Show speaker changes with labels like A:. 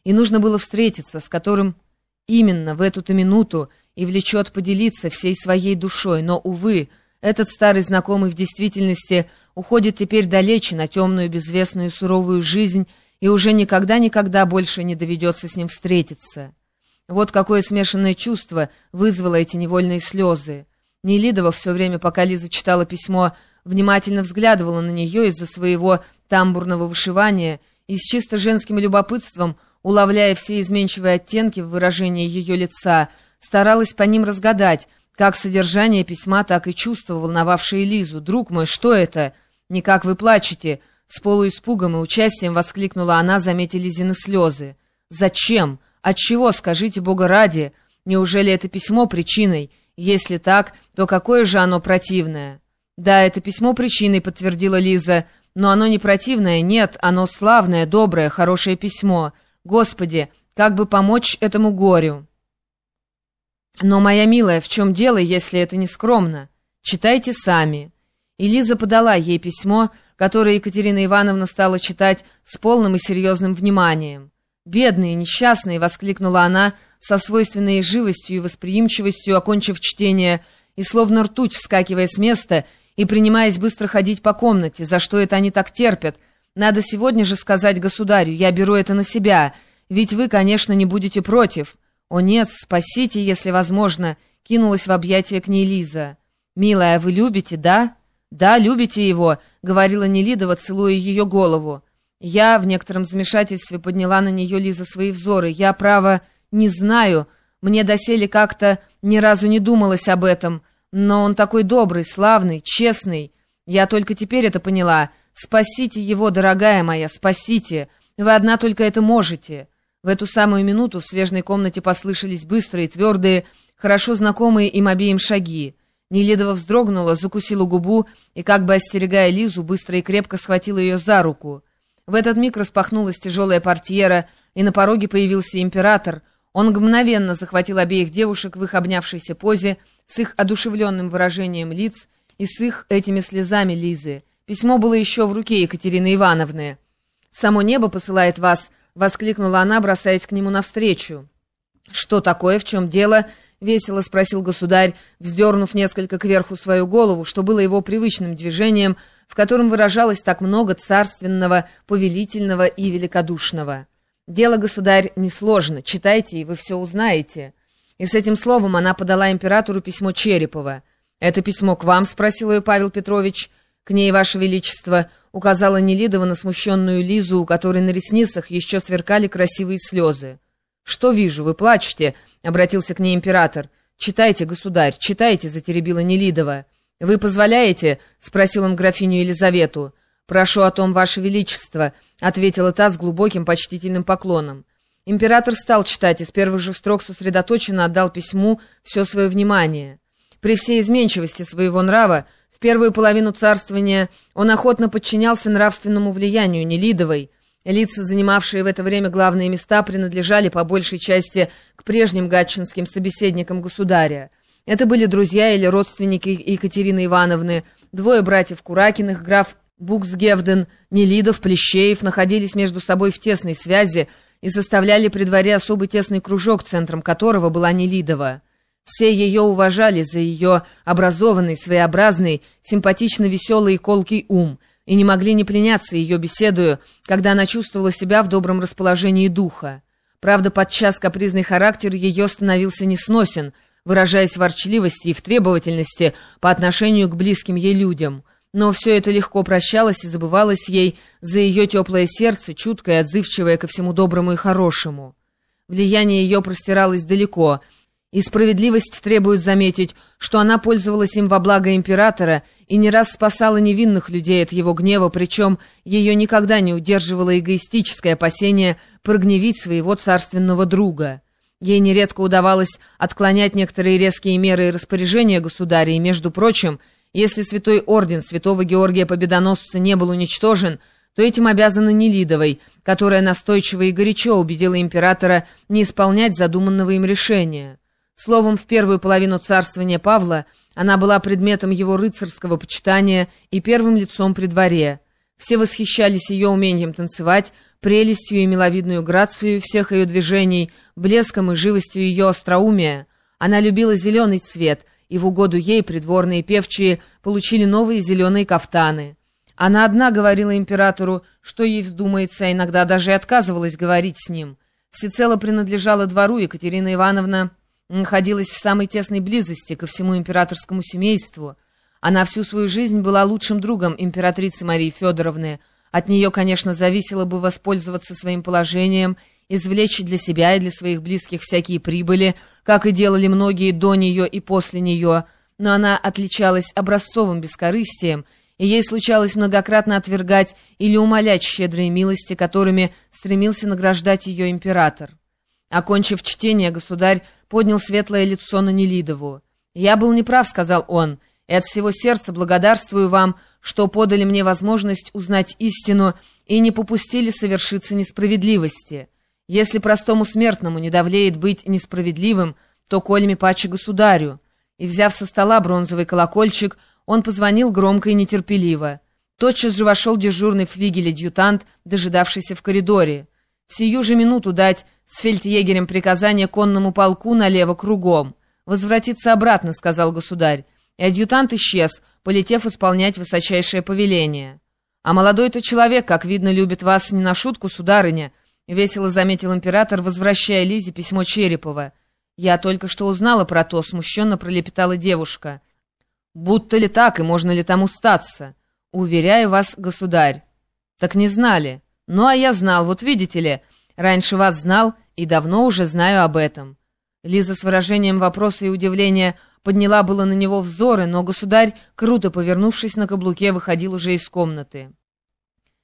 A: и нужно было встретиться, с которым именно в эту-то минуту и влечет поделиться всей своей душой. Но, увы, этот старый знакомый в действительности уходит теперь далече на темную, безвестную, суровую жизнь, и уже никогда-никогда больше не доведется с ним встретиться. Вот какое смешанное чувство вызвало эти невольные слезы. Нелидова все время, пока Лиза читала письмо, внимательно взглядывала на нее из-за своего тамбурного вышивания и с чисто женским любопытством, уловляя все изменчивые оттенки в выражении ее лица, старалась по ним разгадать, как содержание письма, так и чувства, волновавшие Лизу. «Друг мой, что это? Никак вы плачете!» С полуиспугом и участием воскликнула она, заметя Лизины слезы. «Зачем? Отчего, скажите, Бога ради? Неужели это письмо причиной? Если так, то какое же оно противное?» «Да, это письмо причиной», — подтвердила Лиза. «Но оно не противное, нет, оно славное, доброе, хорошее письмо. Господи, как бы помочь этому горю?» «Но, моя милая, в чем дело, если это не скромно? Читайте сами». И Лиза подала ей письмо, которое Екатерина Ивановна стала читать с полным и серьезным вниманием. «Бедные, несчастные!» — воскликнула она со свойственной ей живостью и восприимчивостью, окончив чтение, и словно ртуть, вскакивая с места и принимаясь быстро ходить по комнате. «За что это они так терпят? Надо сегодня же сказать государю, я беру это на себя, ведь вы, конечно, не будете против». «О нет, спасите, если возможно», — кинулась в объятия к ней Лиза. «Милая, вы любите, да?» «Да, любите его», — говорила Нелидова, целуя ее голову. Я в некотором замешательстве подняла на нее Лиза свои взоры. «Я, право, не знаю, мне доселе как-то ни разу не думалось об этом, но он такой добрый, славный, честный. Я только теперь это поняла. Спасите его, дорогая моя, спасите. Вы одна только это можете». В эту самую минуту в смежной комнате послышались быстрые, твердые, хорошо знакомые им обеим шаги. Нелидова вздрогнула, закусила губу и, как бы остерегая Лизу, быстро и крепко схватила ее за руку. В этот миг распахнулась тяжелая портьера, и на пороге появился император. Он мгновенно захватил обеих девушек в их обнявшейся позе, с их одушевленным выражением лиц и с их этими слезами Лизы. Письмо было еще в руке Екатерины Ивановны. «Само небо посылает вас», — воскликнула она, бросаясь к нему навстречу. «Что такое? В чем дело?» — весело спросил государь, вздернув несколько кверху свою голову, что было его привычным движением, в котором выражалось так много царственного, повелительного и великодушного. «Дело, государь, несложно. Читайте, и вы все узнаете». И с этим словом она подала императору письмо Черепова. «Это письмо к вам?» — спросил ее Павел Петрович. «К ней, Ваше Величество», — указала Нелидова на смущенную Лизу, у которой на ресницах еще сверкали красивые слезы. «Что вижу, вы плачете?» — обратился к ней император. «Читайте, государь, читайте», — затеребила Нелидова. «Вы позволяете?» — спросил он графиню Елизавету. «Прошу о том, Ваше Величество», — ответила та с глубоким почтительным поклоном. Император стал читать и с первых же строк сосредоточенно отдал письму все свое внимание. При всей изменчивости своего нрава в первую половину царствования он охотно подчинялся нравственному влиянию Нелидовой. Лица, занимавшие в это время главные места, принадлежали по большей части к прежним гатчинским собеседникам государя. Это были друзья или родственники Екатерины Ивановны, двое братьев Куракиных, граф Буксгевден, Нелидов, Плещеев, находились между собой в тесной связи и составляли при дворе особый тесный кружок, центром которого была Нелидова. Все ее уважали за ее образованный, своеобразный, симпатично веселый и колкий ум, и не могли не пленяться ее беседою, когда она чувствовала себя в добром расположении духа. Правда, подчас капризный характер ее становился несносен, выражаясь в ворчливости и в требовательности по отношению к близким ей людям. Но все это легко прощалось и забывалось ей за ее теплое сердце, чуткое, отзывчивое ко всему доброму и хорошему. Влияние ее простиралось далеко, и справедливость требует заметить, что она пользовалась им во благо императора и не раз спасала невинных людей от его гнева, причем ее никогда не удерживало эгоистическое опасение прогневить своего царственного друга. Ей нередко удавалось отклонять некоторые резкие меры и распоряжения государя, и, между прочим, если святой орден святого Георгия Победоносца не был уничтожен, то этим обязана Нелидовой, которая настойчиво и горячо убедила императора не исполнять задуманного им решения. Словом, в первую половину царствования Павла она была предметом его рыцарского почитания и первым лицом при дворе. Все восхищались ее умением танцевать, прелестью и миловидную грацию всех ее движений, блеском и живостью ее остроумия. Она любила зеленый цвет, и в угоду ей придворные певчие получили новые зеленые кафтаны. Она одна говорила императору, что ей вздумается, а иногда даже и отказывалась говорить с ним. Всецело принадлежала двору, Екатерина Ивановна находилась в самой тесной близости ко всему императорскому семейству. Она всю свою жизнь была лучшим другом императрицы Марии Федоровны. От нее, конечно, зависело бы воспользоваться своим положением, извлечь для себя и для своих близких всякие прибыли, как и делали многие до нее и после нее, но она отличалась образцовым бескорыстием, и ей случалось многократно отвергать или умалять щедрые милости, которыми стремился награждать ее император. Окончив чтение, государь поднял светлое лицо на Нелидову. «Я был неправ», — сказал он, — «и от всего сердца благодарствую вам, что подали мне возможность узнать истину и не попустили совершиться несправедливости. Если простому смертному не довлеет быть несправедливым, то кольми паче государю». И, взяв со стола бронзовый колокольчик, он позвонил громко и нетерпеливо. Тотчас же вошел дежурный флигель-адъютант, дожидавшийся в коридоре. «В сию же минуту дать с фельдъегерем приказание конному полку налево кругом. Возвратиться обратно», — сказал государь. И адъютант исчез, полетев исполнять высочайшее повеление. «А молодой-то человек, как видно, любит вас не на шутку, сударыня», — весело заметил император, возвращая Лизе письмо Черепова. «Я только что узнала про то», — смущенно пролепетала девушка. «Будто ли так, и можно ли там устаться?» «Уверяю вас, государь». «Так не знали». «Ну, а я знал, вот видите ли, раньше вас знал и давно уже знаю об этом». Лиза с выражением вопроса и удивления подняла было на него взоры, но государь, круто повернувшись на каблуке, выходил уже из комнаты.